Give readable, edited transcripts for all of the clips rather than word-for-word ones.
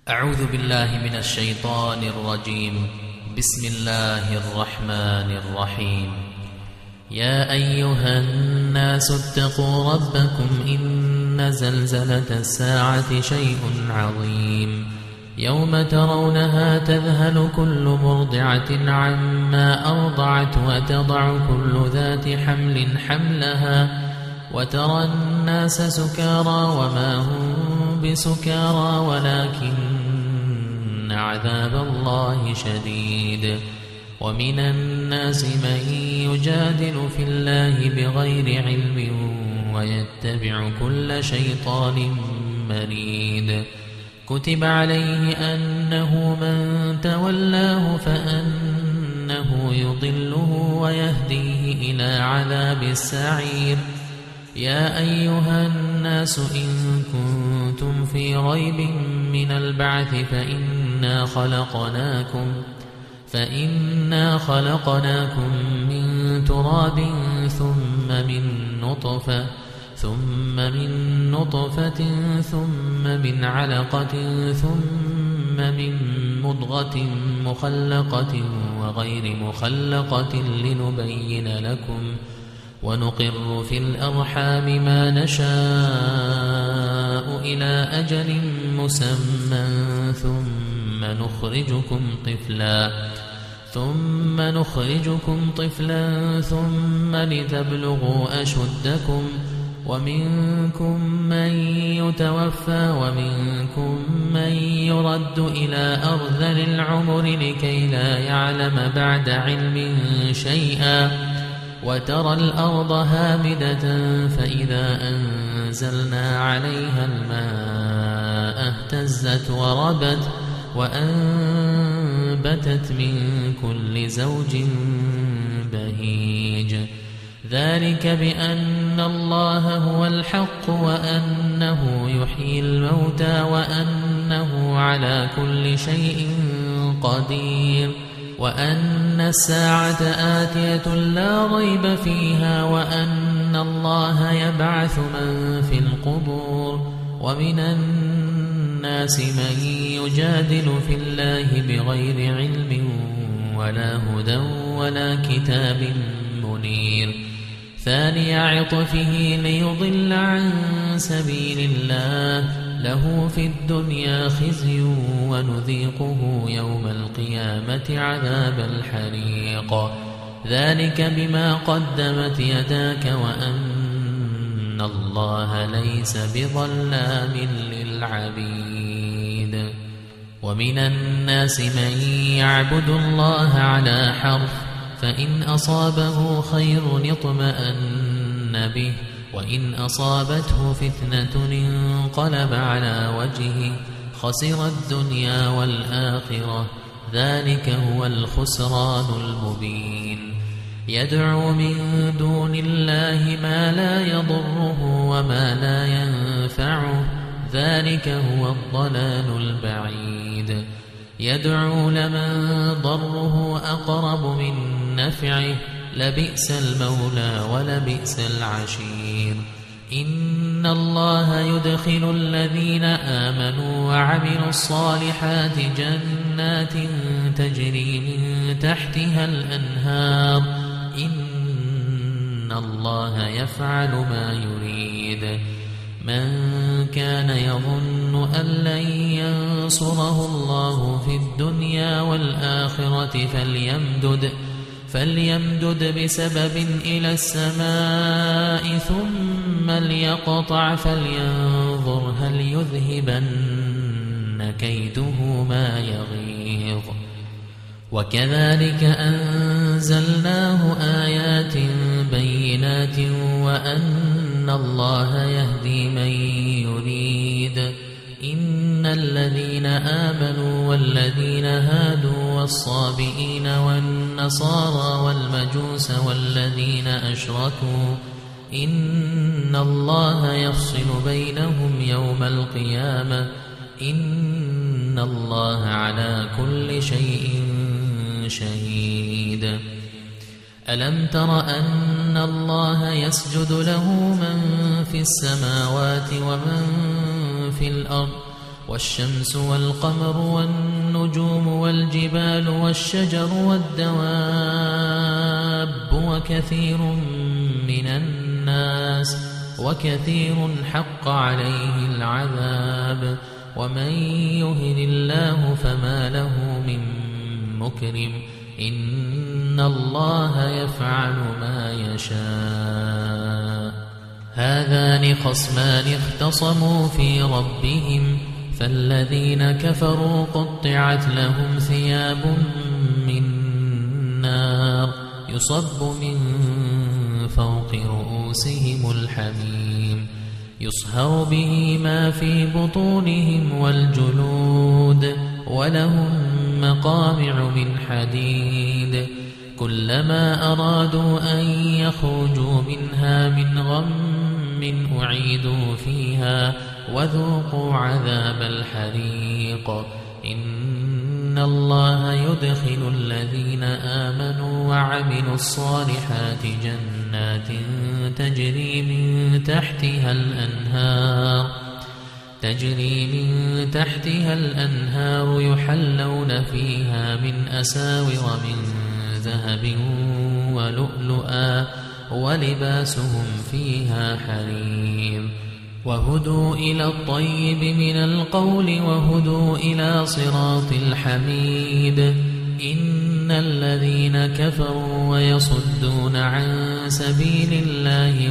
أعوذ بالله من الشيطان الرجيم. بسم الله الرحمن الرحيم. يا أيها الناس اتقوا ربكم إن زلزلة الساعة شيء عظيم يوم ترونها تذهل كل مرضعة عما أرضعت وتضع كل ذات حمل حملها وترى الناس سكارى وما هم بسكارى ولكن عذاب الله شديد. ومن الناس من يجادل في الله بغير علم ويتبع كل شيطان مريد. كتب عليه أنه من تولاه فأنه يضله ويهديه إلى عذاب السعير. يا أيها الناس إن كنتم في ريب من البعث فإنا خلقناكم من تراب ثم من نطفة ثم من علقة ثم من مضغة مخلقة وغير مخلقة لنبين لكم ونقر في الأرحام ما نشاء إلى أجل مسمى ثم نخرجكم طفلا ثم لتبلغوا أشدكم ومنكم من يتوفى ومنكم من يرد إلى أرذل العمر لكي لا يعلم بعد علم شيئا. وترى الأرض هامدة فإذا أنزلنا عليها الماء اهتزت وربت وأنبتت من كل زوج بهيج. ذلك بأن الله هو الحق وأنه يحيي الموتى وأنه على كل شيء قدير وأن الساعة آتية لا ريب فيها وأن الله يبعث من في القبور. ومن الناس من يجادل في الله بغير علم ولا هدى ولا كتاب منير. ثاني عطفه ليضل عن سبيل الله له في الدنيا خزي ونذيقه يوم القيامة عذاب الحريق. ذلك بما قدمت يداك وأن الله ليس بظلام للعبيد. ومن الناس من يعبد الله على حرف فإن أصابه خير اطمأن به وإن أصابته فتنة انقلب على وجهه خسر الدنيا والآخرة. ذلك هو الخسران المبين. يدعو من دون الله ما لا يضره وما لا ينفعه. ذلك هو الضلال البعيد. يدعو لمن ضره أقرب من نفعه لبئس المولى ولبئس العشير. إن الله يدخل الذين آمنوا وعملوا الصالحات جنات تجري من تحتها الأنهار. إن الله يفعل ما يريد. من كان يظن أن لن ينصره الله في الدنيا والآخرة فليمدد بسبب إلى السماء ثم ليقطع فلينظر هل يذهبن كيده ما يغيظ. وكذلك أنزلناه آيات بينات وأن الله يهدي من يريد. إن الذين آمنوا والذين هادوا والصابئين والنصارى والمجوس والذين أشركوا إن الله يفصل بينهم يوم القيامة. إن الله على كل شيء شهيد. ألم تر أن الله يسجد له من في السماوات ومن في الأرض والشمس والقمر والنجوم والجبال والشجر والدواب وكثير من الناس وكثير حق عليه العذاب ومن يهن الله فما له من مكرم إن الله يفعل ما يشاء هذان خصمان اختصموا في ربهم فالذين كفروا قطعت لهم ثياب من نار يصب من فوق رؤوسهم الحميم يصهر به ما في بطونهم والجلود ولهم مقامع من حديد كلما أرادوا أن يخرجوا منها من غم أعيدوا فيها وذوقوا عذاب الحريق إن الله يدخل الذين آمنوا وعملوا الصالحات جنات تجري من تحتها الأنهار يحلون فيها من أساور من ذهب ولؤلؤا ولباسهم فيها حرير وهدوا إلى الطيب من القول وهدوا إلى صراط الحميد إن الذين كفروا ويصدون عن سبيل الله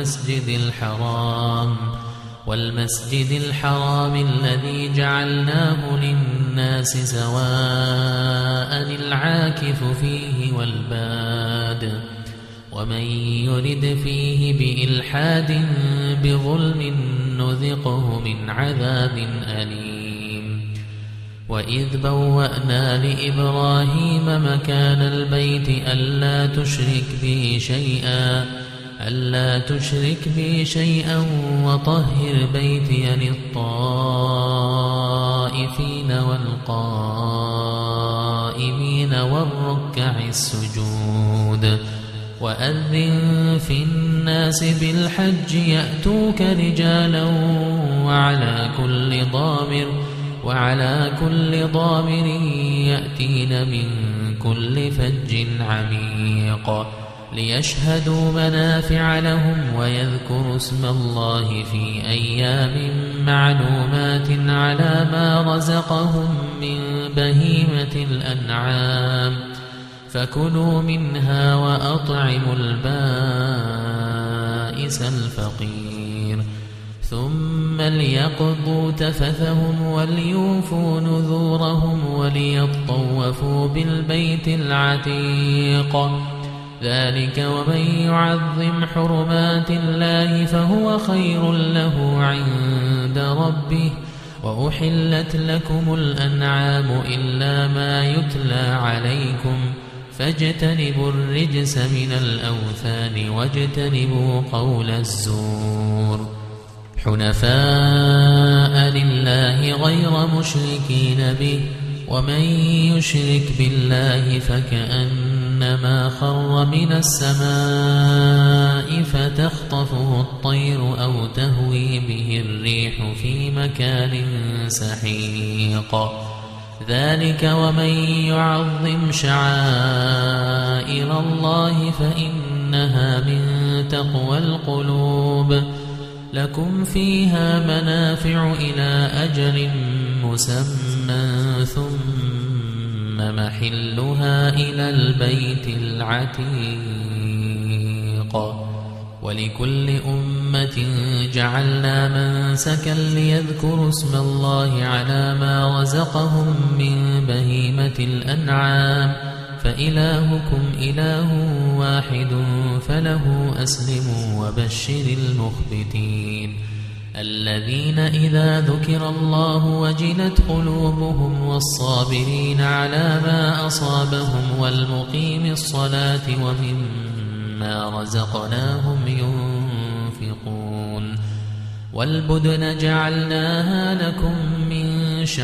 والمسجد الحرام الذي جعلناه للناس سواء العاكف فيه والباد ومن يرد فيه بإلحاد بظلم نذقه من عذاب أليم وإذ بوأنا لإبراهيم مكان البيت ألا تشرك بي شيئا وطهر بيتي للطائفين والقائمين والركع السجود وأذن في الناس بالحج يأتوك رجالا وعلى كل ضامر يأتين من كل فج عميق ليشهدوا منافع لهم ويذكروا اسم الله في أيام معلومات على ما رزقهم من بهيمة الأنعام فكلوا منها وأطعموا البائس الفقير ثم ليقضوا تفثهم وليوفوا نذورهم وليطوفوا بالبيت العتيق ذلك ومن يعظم حرمات الله فهو خير له عند ربه وأحلت لكم الأنعام إلا ما يتلى عليكم فاجتنبوا الرجس من الأوثان واجتنبوا قول الزور حنفاء لله غير مشركين به ومن يشرك بالله فكأنما خر من السماء فتخطفه الطير أو تهوي به الريح في مكان سحيق ذلك ومن يعظم شعائر الله فإنها من تقوى القلوب لكم فيها منافع إلى أجل مسمى ثم محلها إلى البيت العتيق ولكل أمة جعلنا منسكا ليذكروا اسم الله على ما رزقهم من بهيمة الأنعام فإلهكم إله واحد فله أسلموا وبشر المخبتين الذين إذا ذكر الله وجلت قلوبهم والصابرين على ما أصابهم والمقيم الصلاة ومما رزقناهم ينفقون والبدن جعلناها لكم من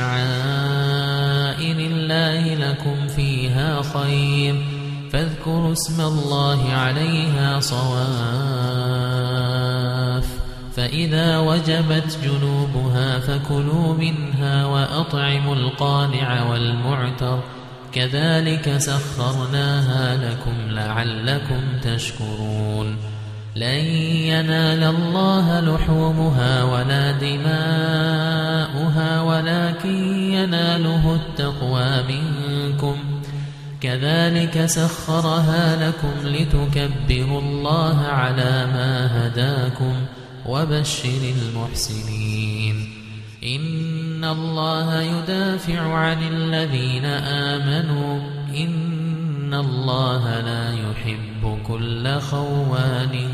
شعائر الله لكم فيها خير فاذكروا اسم الله عليها صواف فإذا وجبت جنوبها فكلوا منها وأطعموا القانع والمعتر كذلك سخرناها لكم لعلكم تشكرون لن ينال الله لحومها ولا دماؤها ولكن يناله التقوى منكم كذلك سخرها لكم لتكبروا الله على ما هداكم وبشر المحسنين إن الله يدافع عن الذين آمنوا إن الله لا يحب كل خوان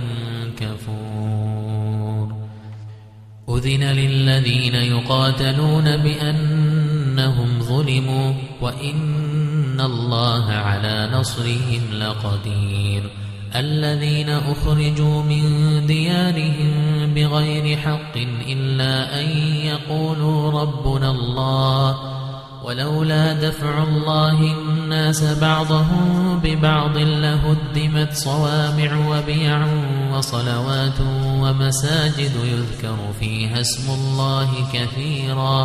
كفور أذن للذين يقاتلون بأنهم ظلموا وإن الله على نصرهم لقدير الذين أخرجوا من ديارهم بغير حق إلا أن يقولوا ربنا الله ولولا دفع الله الناس بعضهم ببعض لهدمت صوامع وبيع وصلوات ومساجد يذكر فيها اسم الله كثيرا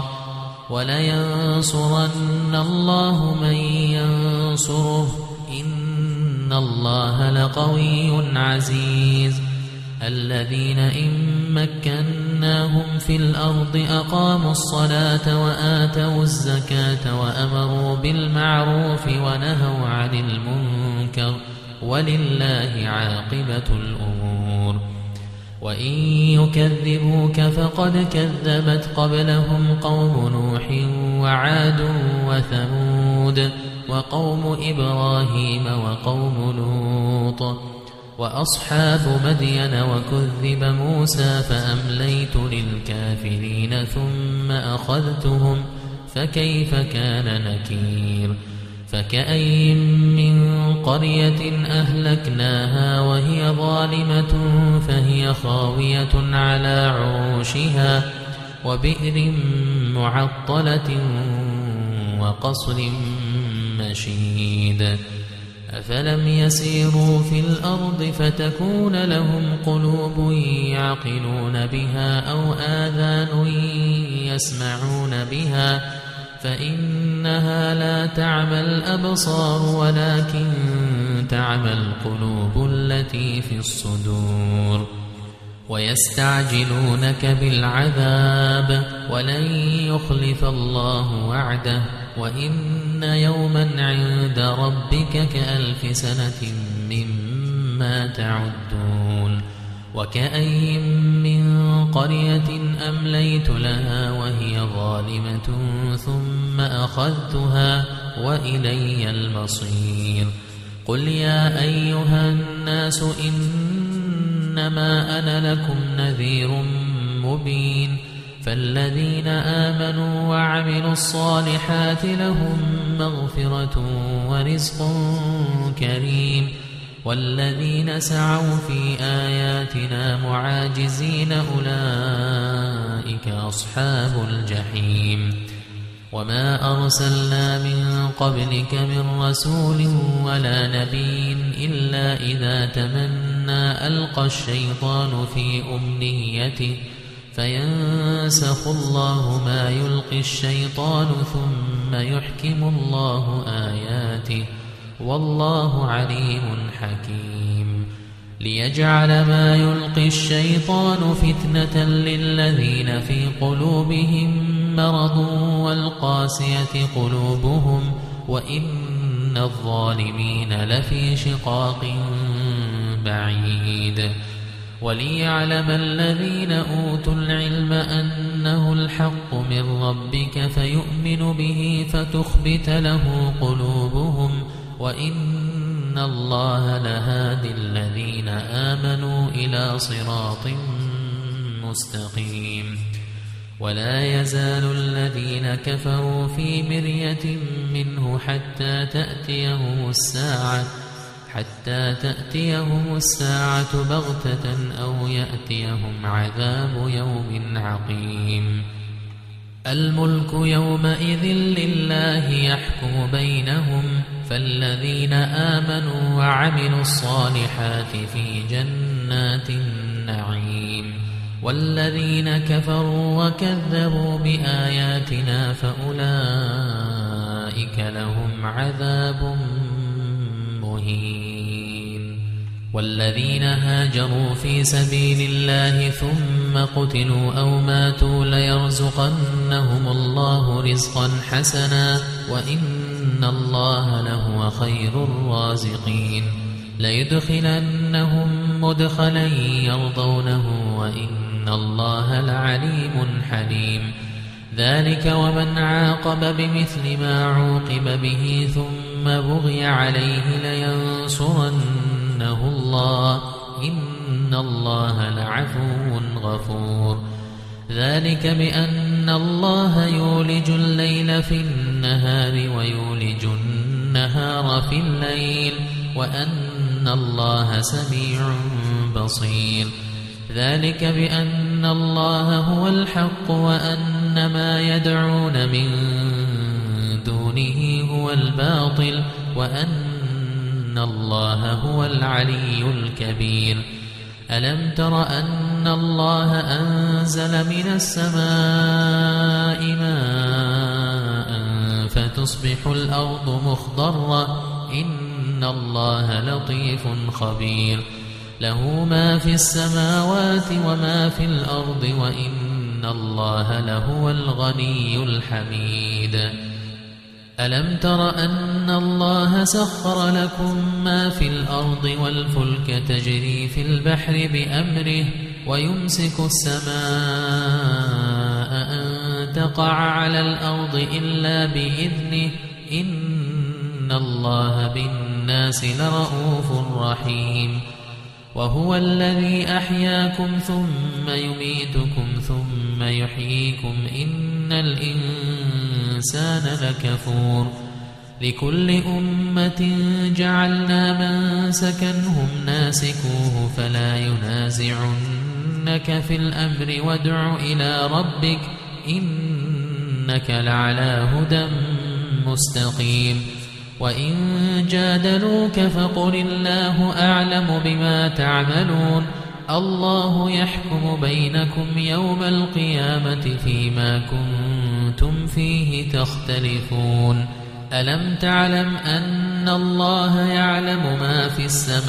ولينصرن الله من ينصره إن الله لقوي عزيز الذين إن مكناهم في الأرض أقاموا الصلاة وآتوا الزكاة وأمروا بالمعروف ونهوا عن المنكر ولله عاقبة الأمور وإن يكذبوك فقد كذبت قبلهم قوم نوح وعاد وثمود وقوم إبراهيم وقوم لوط وأصحاب مدين وكذب موسى فأمليت للكافرين ثم أخذتهم فكيف كان نكير فكأين من قرية أهلكناها وهي ظالمة فهي خاوية على عروشها وبئر معطلة وقصر مشيد أفلم يسيروا في الأرض فتكون لهم قلوب يعقلون بها أو آذان يسمعون بها فإنها لا تعمى الأبصار ولكن تعمى القلوب التي في الصدور ويستعجلونك بالعذاب ولن يخلف الله وعده وإن يوما عند ربك كألف سنة مما تعدون وكأين من قرية أمليت لها وهي ظالمة ثم أخذتها وإلي المصير قل يا أيها الناس إنما أنا لكم نذير مبين فالذين آمنوا وعملوا الصالحات لهم مغفرة ورزق كريم والذين سعوا في آياتنا معاجزين أولئك أصحاب الجحيم وما أرسلنا من قبلك من رسول ولا نبي إلا إذا تمنى ألقى الشيطان في أمنيته فينسخ الله ما يلقي الشيطان ثم يحكم الله آياته والله عليم حكيم ليجعل ما يلقي الشيطان فتنة للذين في قلوبهم مرض والقاسية قلوبهم وإن الظالمين لفي شقاق بعيد وليعلم الذين أوتوا العلم أنه الحق من ربك فيؤمن به فتخبت له قلوبهم وإن الله لهادي الذين آمنوا إلى صراط مستقيم ولا يزال الذين كفروا في مرية منه حتى تأتيهم الساعة بغتة أو يأتيهم عذاب يوم عقيم الملك يومئذ لله يحكم بينهم فالذين آمنوا وعملوا الصالحات في جنات النعيم والذين كفروا وكذبوا بآياتنا فأولئك لهم عذاب مهين. والذين هاجروا في سبيل الله ثم قتلوا أو ماتوا ليرزقنهم الله رزقا حسنا وإن الله لهو خير الرازقين. ليدخلنهم مدخلا يرضونه وإن الله لعليم حليم. ذلك ومن عاقب بمثل ما عوقب به ثم بغي عليه لينصرنه الله إن الله لعفو غفور. ذلك بأن الله يولج الليل في النهار ويولج النهار في الليل وأن الله سميع بصير. ذلك بأن الله هو الحق وأن ما يدعون من دونه هو الباطل وأن الله هو العلي الكبير. ألم تر أن الله أنزل من السماء ماء فتصبح الأرض مخضرة إن الله لطيف خبير. له ما في السماوات وما في الأرض وإن الله لهو الغني الحميد. ألم تر أن الله سخر لكم ما في الأرض والفلك تجري في البحر بأمره ويمسك السماء أن تقع على الأرض إلا بإذنه إن الله بالناس لرؤوف رحيم. وهو الذي أحياكم ثم يميتكم ثم يحييكم إن الإنسان لكفور. لكل أمة جعلنا منسكنهم ناسكوه فلا ينازعنك في الأمر وادع إلى ربك إنك لعلى هدى مستقيم. وإن جادلوك فقل الله أعلم بما تعملون الله يحكم بينكم يوم القيامة فيما كنتم فيه تختلفون. ألم تعلم أن الله يعلم ما في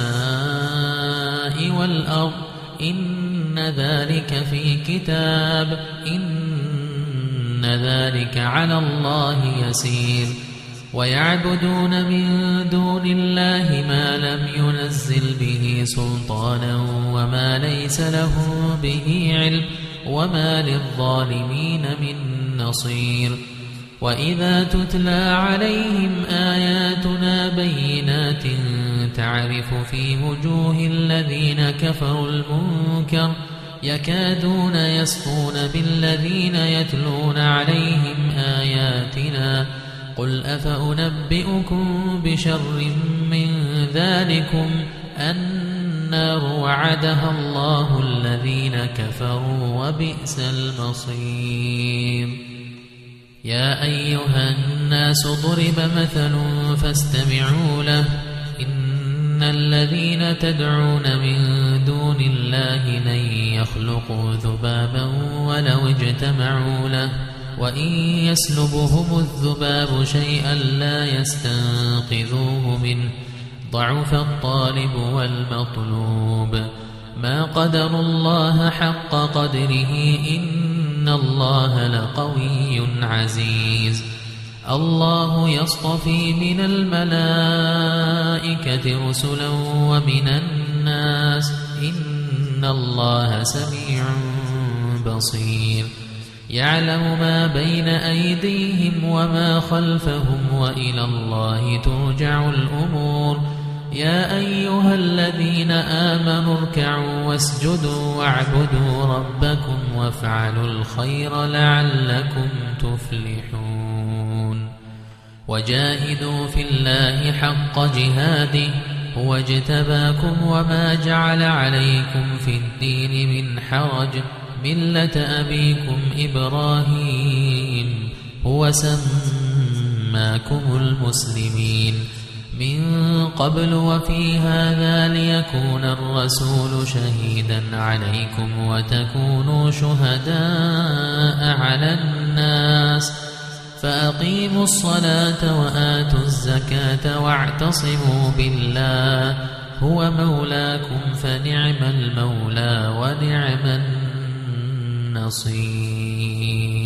السماء والأرض إن ذلك في كتاب إن ذلك على الله يسير. ويعبدون من دون الله ما لم ينزل به سلطانا وما ليس له به علم وما للظالمين من نصير. وإذا تتلى عليهم آياتنا بينات تعرف في وجوه الذين كفروا المنكر يكادون يسطون بالذين يتلون عليهم آياتنا قل أفأنبئكم بشر من ذلكم النار وعدها الله الذين كفروا وبئس المصير. يا أيها الناس ضرب مثل فاستمعوا له إن الذين تدعون من دون الله لن يخلقوا ذبابا ولو اجتمعوا له وإن يسلبهم الذباب شيئا لا يستنقذوه منه ضعف الطالب والمطلوب. ما قدروا الله حق قدره إن الله لقوي عزيز. الله يصطفي من الملائكة رسلا ومن الناس إن الله سميع بصير. يعلم ما بين أيديهم وما خلفهم وإلى الله ترجع الأمور. يا أيها الذين آمنوا اركعوا واسجدوا واعبدوا ربكم وافعلوا الخير لعلكم تفلحون. وجاهدوا في الله حق جهاده هو اجتباكم وما جعل عليكم في الدين من حرج ملة أبيكم إبراهيم هو سماكم المسلمين من قبل وفي هذا ليكون الرسول شهيدا عليكم وتكونوا شهداء على الناس فأقيموا الصلاة وآتوا الزكاة واعتصموا بالله هو مولاكم فنعم المولى ونعم النصير.